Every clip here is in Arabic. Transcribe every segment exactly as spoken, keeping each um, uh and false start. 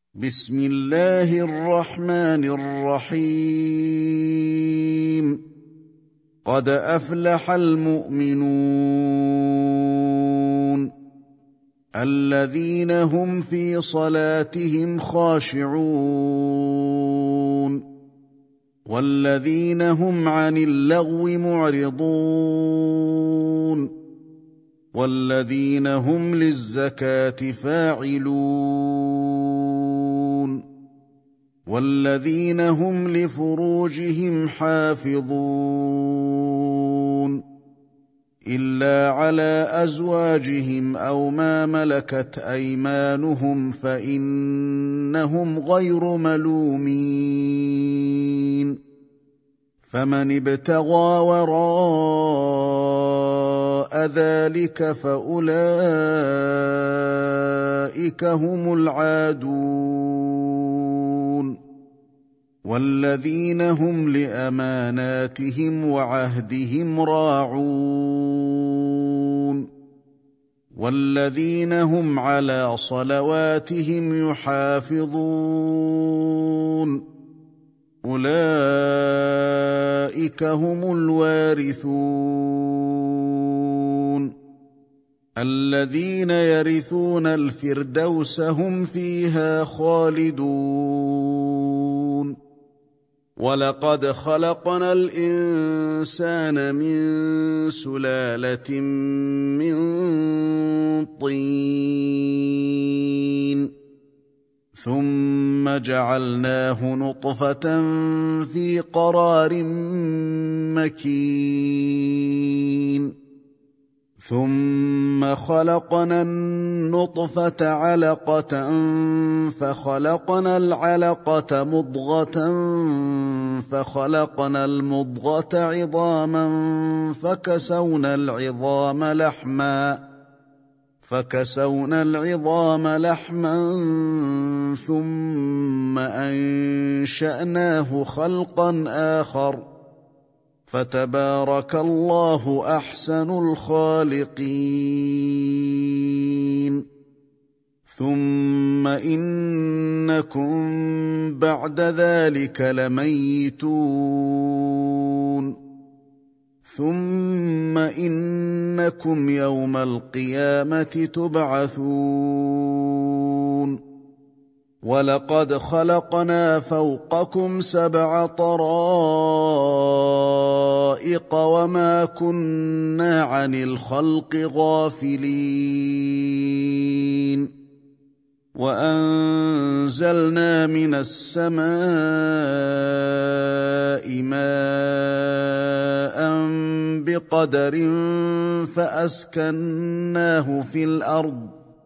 بسم الله الرحمن الرحيم. قد أفلح المؤمنون الذين هم في صلاتهم خاشعون والذين هم عن اللغو معرضون والذين هم للزكاة فاعلون والذين هم لفروجهم حافظون إلا على أزواجهم أو ما ملكت أيمانهم فإنهم غير ملومين. فمن ابتغى وراء ذلك فأولئك هم العادون والذين هم لأماناتهم وعهدهم راعون والذين هم على صلواتهم يحافظون أولئك هم الوارثون الذين يرثون الفردوس هم فيها خالدون. ولقد خلقنا الإنسان من سلالة من طين ثم جعلناه نطفة في قرار مكين ثم خلقنا النطفة علقة فخلقنا العلقة مضغة فخلقنا المضغة عظاما فكسونا العظام لحما فكسونا العظام لحما ثم أنشأناه خلقا آخر فتبارك الله أحسن الخالقين. ثم إنكم بعد ذلك لميتون ثم إنكم يوم القيامة تبعثون. ولقد خلقنا فوقكم سبع طرائق وما كنا عن الخلق غافلين وأنزلنا من السماء ماء بقدر فأسكناه في الأرض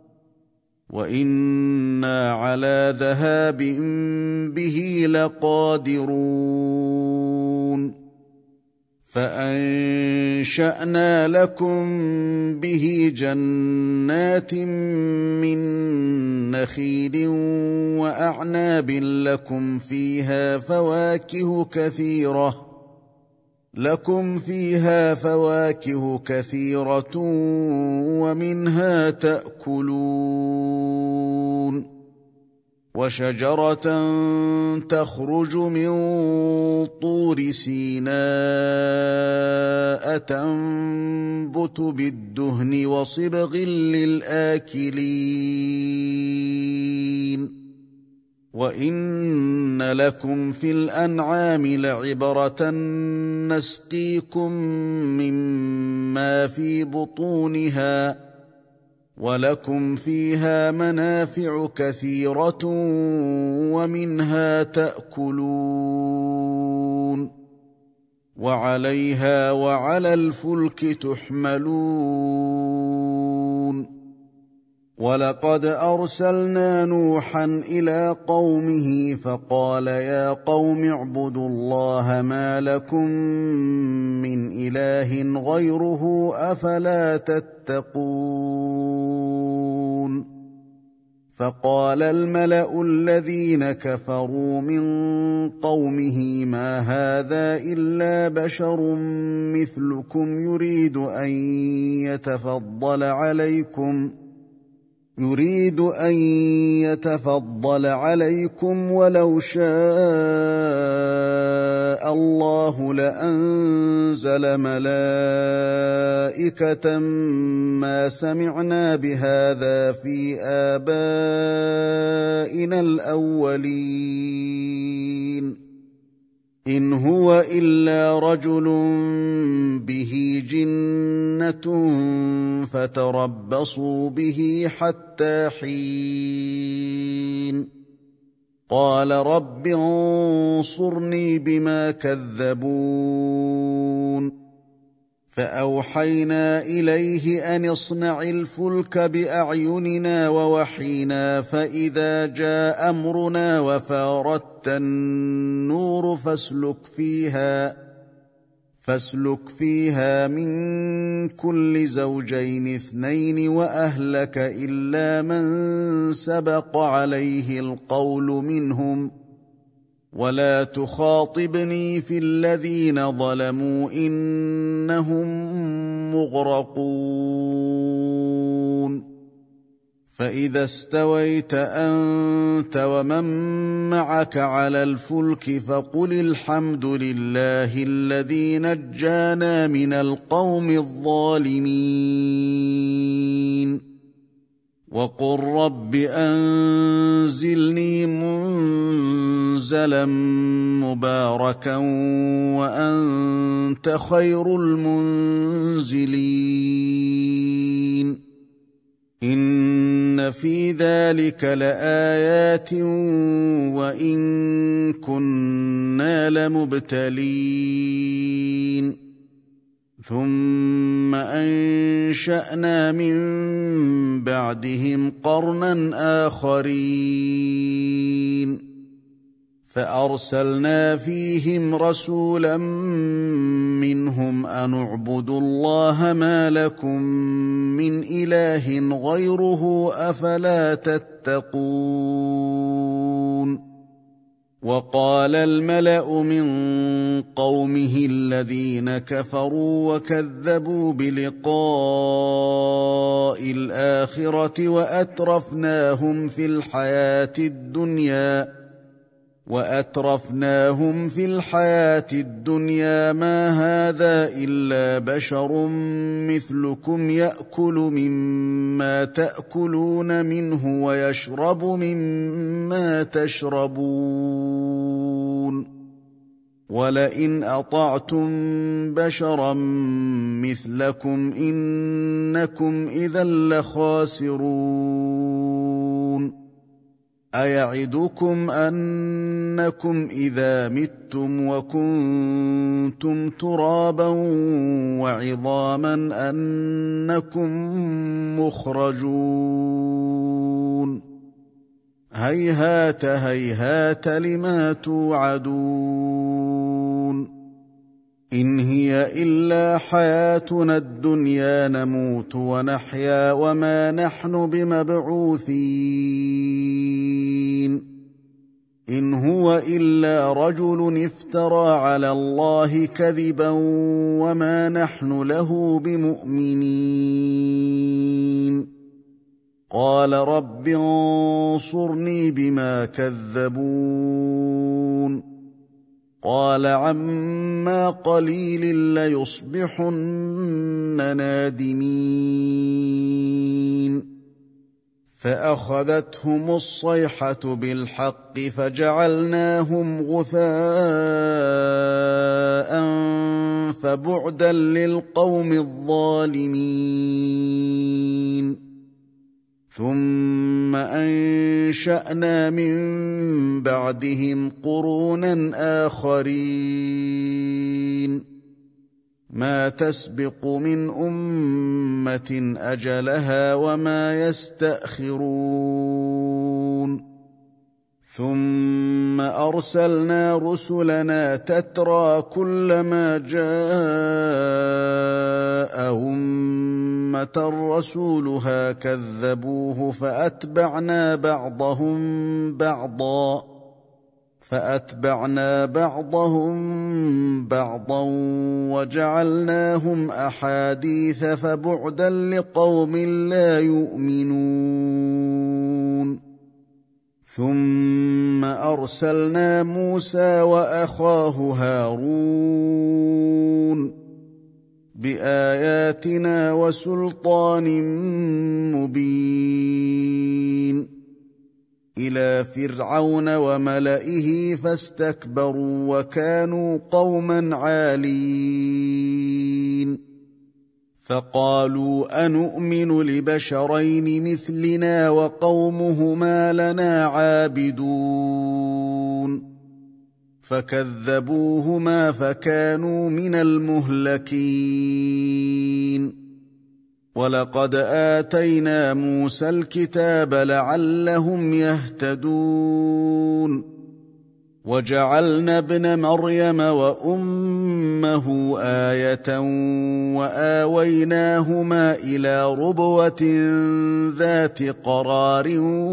وإنا على ذهاب به لقادرون. فأنشأنا لكم به جنات من نخيل وأعناب لكم فيها فواكه كثيرة لكم فيها فواكه كثيرة ومنها تأكلون وشجرة تخرج من طور سيناء تنبت بالدهن وصبغ للآكلين وإن لكم في الأنعام لعبرة نسقيكم مما في بطونها ولكم فيها منافع كثيرة ومنها تأكلون وعليها وعلى الفلك تحملون. ولقد أرسلنا نوحا إلى قومه فقال يا قوم اعبدوا الله ما لكم من إله غيره أفلا تتقون. فقال الملأ الذين كفروا من قومه ما هذا إلا بشر مثلكم يريد أن يتفضل عليكم يريد أن يتفضل عليكم ولو شاء الله لأنزل ملائكة ما سمعنا بهذا في آبائنا الأولين إن هو إلا رجل به جنة فتربصوا به حتى حين قال رب انصرني بما كذبون فأوحينا إليه أن اصنع الفلك بأعيننا ووحينا فإذا جاء أمرنا وفارت النور فاسلك فيها فاسلك فيها من كل زوجين اثنين وأهلك إلا من سبق عليه القول منهم ولا تخاطبني في الذين ظلموا إنهم مغرقون فإذا استويت أنت ومن معك على الفلك فقل الحمد لله الذي نجانا من القوم الظالمين وقل رب أنزلني منزلا مباركا وأنت خير المنزلين إن في ذلك لآيات وإن كنا لمبتلين ثم أنشأنا من بعدهم قرنا آخرين فأرسلنا فيهم رسولا منهم أن اعبدوا الله ما لكم من إله غيره أفلا تتقون وقال الملأ من قومه الذين كفروا وكذبوا بلقاء الآخرة وأترفناهم في الحياة الدنيا وأترفناهم في الحياة الدنيا ما هذا إلا بشر مثلكم يأكل مما تأكلون منه ويشرب مما تشربون ولئن أطعتم بشرا مثلكم إنكم إذا لخاسرون أيعدكم أنكم إذا متم وكنتم ترابا وعظاما أنكم مخرجون هيهات هيهات لما توعدون إن هي إلا حياتنا الدنيا نموت ونحيا وما نحن بمبعوثين إن هو إلا رجل افترى على الله كذبا وما نحن له بمؤمنين قال رب انصرني بما كذبون قال عما قليل ليصبحن نادمين فأخذتهم الصيحة بالحق فجعلناهم غثاء فبعدا للقوم الظالمين ثم أنشأنا من بعدهم قرونا آخرين ما تسبق من أمة أجلها وما يستأخرون ثم أرسلنا رسلنا تترى كلما جاء أمة رسولها كذبوه فأتبعنا بعضهم بعضا فأتبعنا بعضهم بعضا وجعلناهم أحاديث فبعدا لقوم لا يؤمنون ثم أرسلنا موسى وأخاه هارون بآياتنا وسلطان مبين إلى فرعون وملئه فاستكبروا وكانوا قوما عالين فقالوا أنؤمن لبشرين مثلنا وقومهما لنا عابدون فكذبوهما فكانوا من المهلكين ولقد آتينا موسى الكتاب لعلهم يهتدون وجعلنا ابن مريم وأمه آية وآويناهما إلى ربوة ذات قرار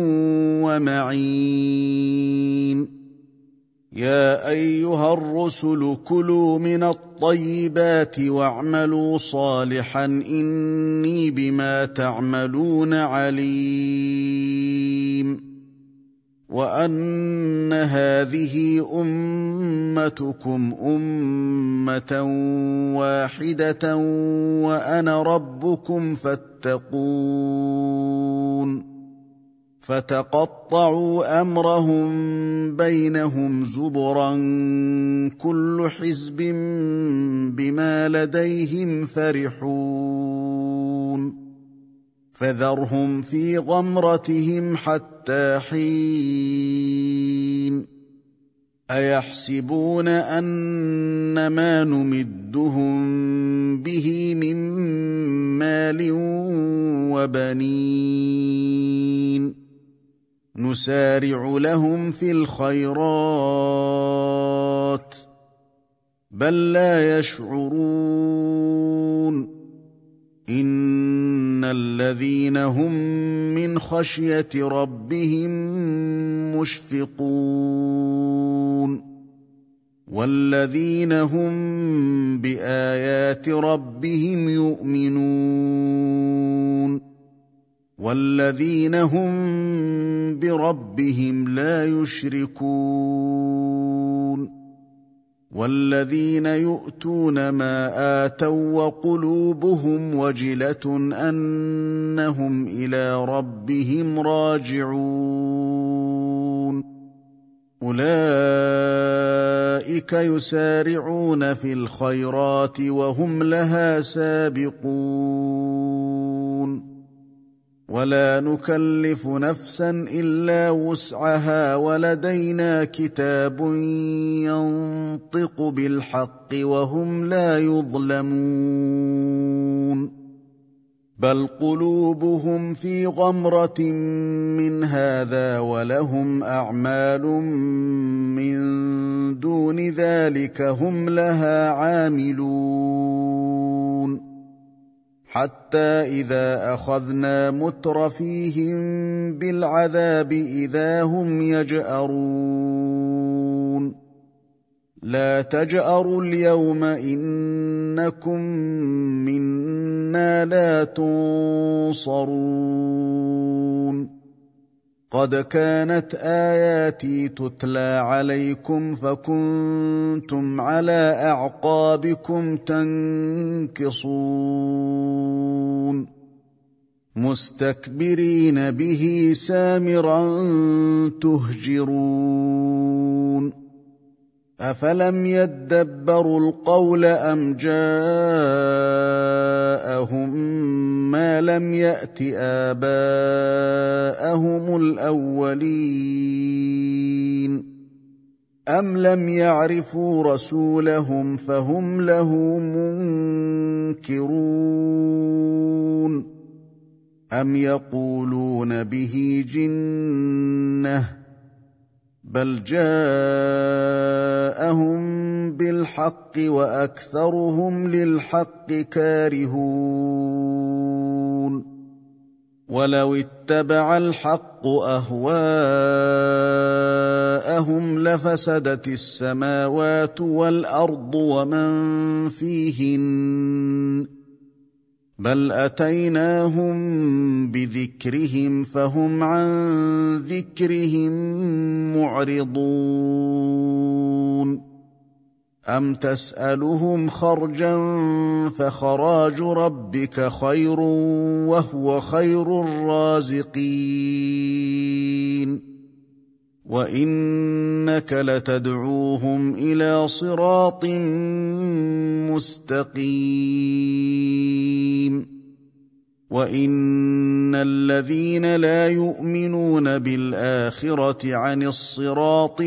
ومعين يا أيها الرسل كلوا من الطيبات واعملوا صالحا إني بما تعملون عليم وأن هذه أمتكم أمة واحدة وأنا ربكم فاتقون فتقطعوا أمرهم بينهم زبرا كل حزب بما لديهم فرحون فذرهم في غمرتهم حتى حين أيحسبون أن ما نمدهم به من مال وبنين نسارع لهم في الخيرات بل لا يشعرون إن الذين هم من خشية ربهم مشفقون والذين هم بآيات ربهم يؤمنون والذين هم بربهم لا يشركون والذين يؤتون ما آتوا وقلوبهم وجلة أنهم إلى ربهم راجعون أولئك يسارعون في الخيرات وهم لها سابقون ولا نكلف نفسا إلا وسعها ولدينا كتاب ينطق بالحق وهم لا يظلمون بل قلوبهم في غمرة من هذا ولهم أعمال من دون ذلك هم لها عاملون حتى إذا أخذنا مترفيهم بالعذاب إذا هم يجأرون لا تجأروا اليوم إنكم منا لا تنصرون قد كانت آياتي تتلى عليكم فكنتم على أعقابكم تنكصون مستكبرين به سامرا تهجرون أفلم يدبروا القول أم جاءهم ما لم يأت آباءهم الأولين أم لم يعرفوا رسولهم فهم له منكرون أم يقولون به جنة بل جاءهم بالحق وأكثرهم للحق كارهون ولو اتبع الحق أهواءهم لفسدت السماوات والأرض ومن فيهن بل أتيناهم بذكرهم فهم عن ذكرهم معرضون أم تسألهم خرجا فخراج ربك خير وهو خير الرازقين وإنك لتدعوهم إلى صراط مستقيم وإن الذين لا يؤمنون بالآخرة عن الصراط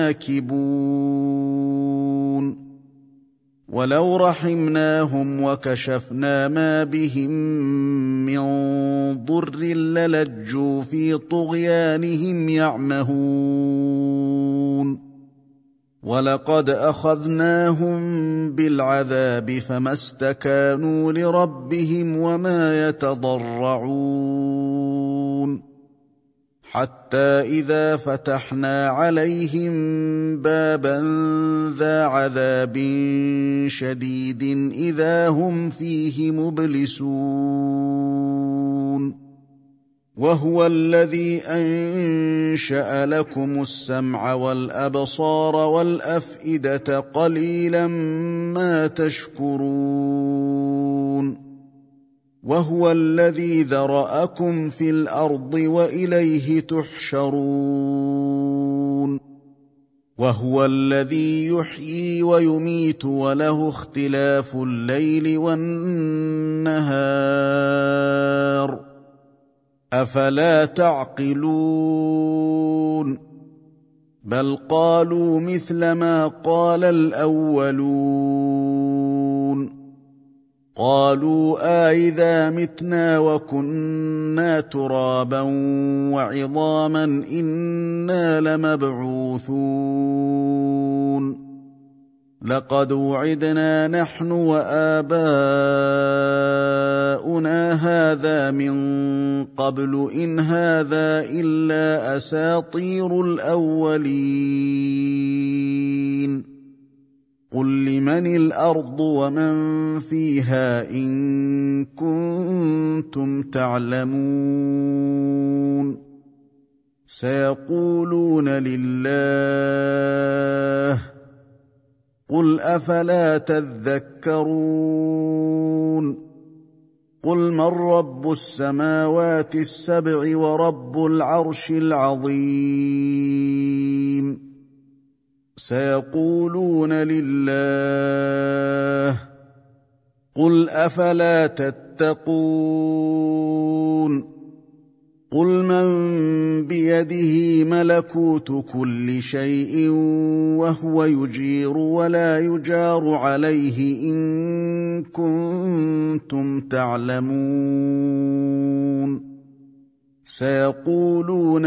لناكبون ولو رحمناهم وكشفنا ما بهم من ضر للجوا في طغيانهم يعمهون ولقد أخذناهم بالعذاب فما استكانوا لربهم وما يتضرعون حتى إذا فتحنا عليهم بابا ذا عذاب شديد إذا هم فيه مبلسون وهو الذي أنشأ لكم السمع والأبصار والأفئدة قليلا ما تشكرون وهو الذي ذرأكم في الأرض وإليه تحشرون وهو الذي يحيي ويميت وله اختلاف الليل والنهار أفلا تعقلون بل قالوا مثل ما قال الأولون قالوا آئذا متنا وكنا ترابا وعظاما إنا لمبعوثون لقد وعدنا نحن وآباؤنا هذا من قبل إن هذا إلا أساطير الأولين قل لمن الأرض ومن فيها إن كنتم تعلمون سيقولون لله قل أفلا تذكرون قل من رب السماوات السبع ورب العرش العظيم سيقولون لله قل أفلا تتقون قل من بيده ملكوت كل شيء وهو يجير ولا يجار عليه إن كنتم تعلمون سيقولون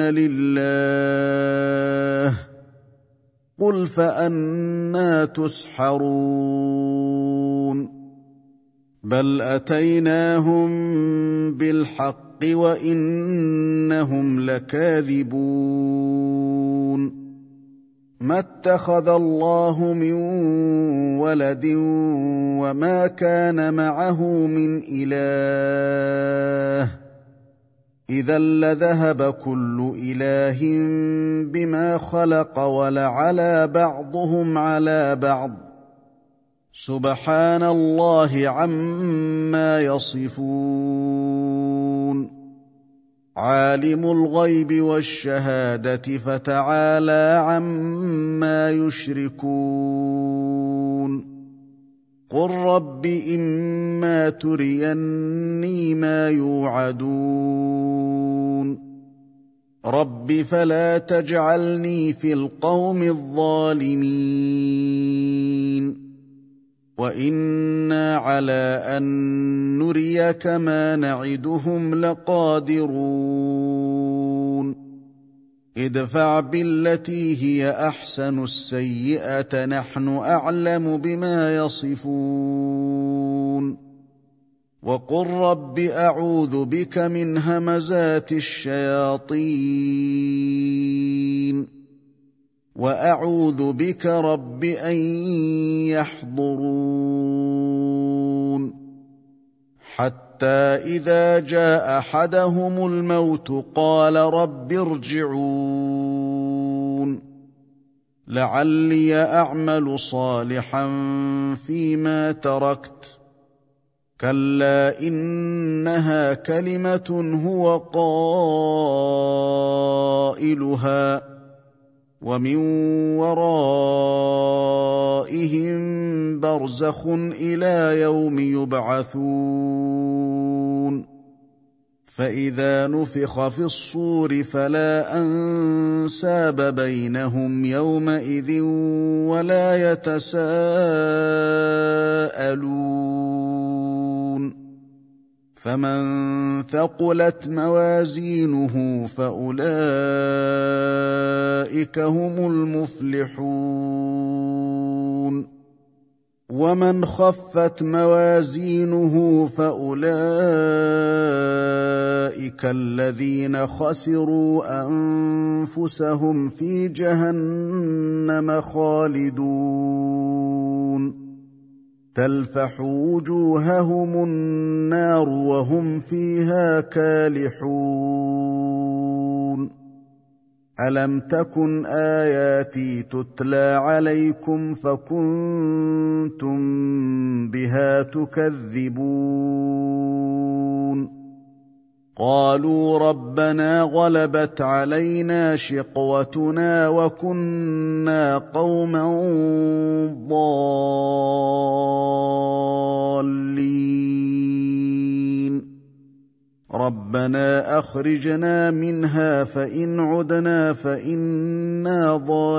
لله قل فأنى تسحرون بل أتيناهم بالحق وإنهم لكاذبون ما اتخذ الله من ولد وما كان معه من إله إذا لذهب كل إله بما خلق ولعلى بعضهم على بعض سبحان الله عما يصفون عالم الغيب والشهادة فتعالى عما يشركون قل رب إما تريني ما يوعدون رب فلا تجعلني في القوم الظالمين وإنا على أن نريك ما نعدهم لقادرون ادفع بالتي هي أحسن السيئة نحن أعلم بما يصفون وقل رب أعوذ بك من همزات الشياطين واعوذ بك رب ان يحضرون حتى اذا جاء احدهم الموت قال رب ارجعون لعلي اعمل صالحا فيما تركت كلا انها كلمه هو قائلها ومن ورائهم برزخ الى يوم يبعثون فاذا نفخ في الصور فلا انساب بينهم يومئذ ولا يتساءلون فمن ثقلت موازينه فاولئك هم المفلحون ومن خفت موازينه فاولئك الذين خسروا انفسهم في جهنم خالدون تلفح وجوههم النار وهم فيها كالحون ألم تكن آياتي تتلى عليكم فكنتم بها تكذبون قالوا ربنا غلبت علينا شقوتنا وكنا قوما ضالين ربنا أخرجنا منها فإن عدنا فإنا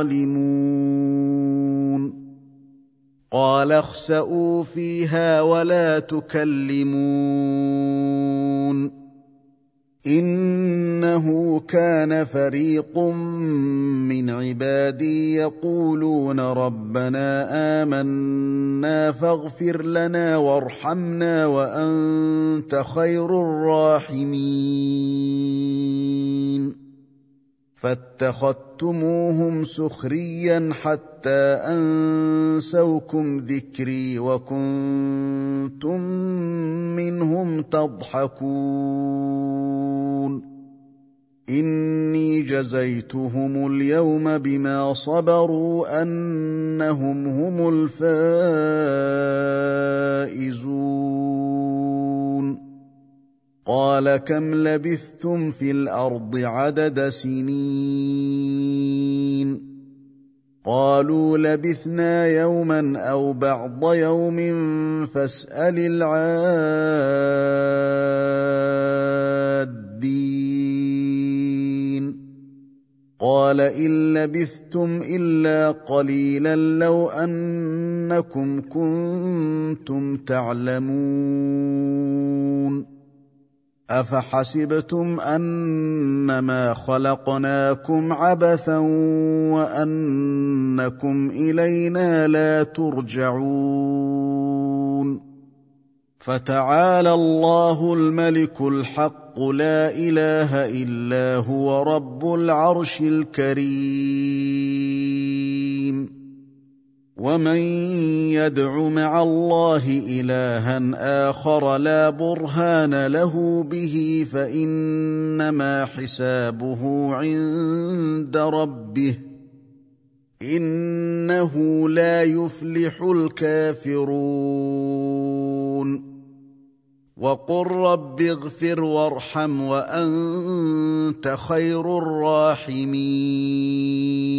ظالمون قال اخسئوا فيها ولا تكلمون إنه كان فريق من عبادي يقولون ربنا آمنا فاغفر لنا وارحمنا وأنت خير الراحمين فاتخذتموهم سخريا حتى أنسوكم ذكري وكنتم منهم تضحكون إني جزيتهم اليوم بما صبروا أنهم هم الفائزون قال كم لبثتم في الأرض عدد سنين قالوا لبثنا يوما أو بعض يوم فاسأل العادين قال إن لبثتم إلا قليلا لو أنكم كنتم تعلمون أفحسبتم أنما خلقناكم عبثا وأنكم إلينا لا ترجعون فتعالى الله الملك الحق لا إله إلا هو رب العرش الكريم ومن يدع مع الله إلها آخر لا برهان له به فإنما حسابه عند ربه إنه لا يفلح الكافرون وقل رب اغفر وارحم وأنت خير الراحمين